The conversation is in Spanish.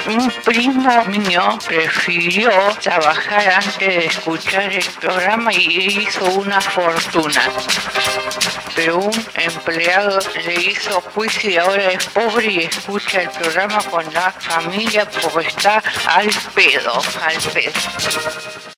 Un primo mío prefirió trabajar antes de escuchar el programa y hizo una fortuna. Pero un empleado le hizo juicio y ahora es pobre y escucha el programa con la familia porque está al pedo, al pedo.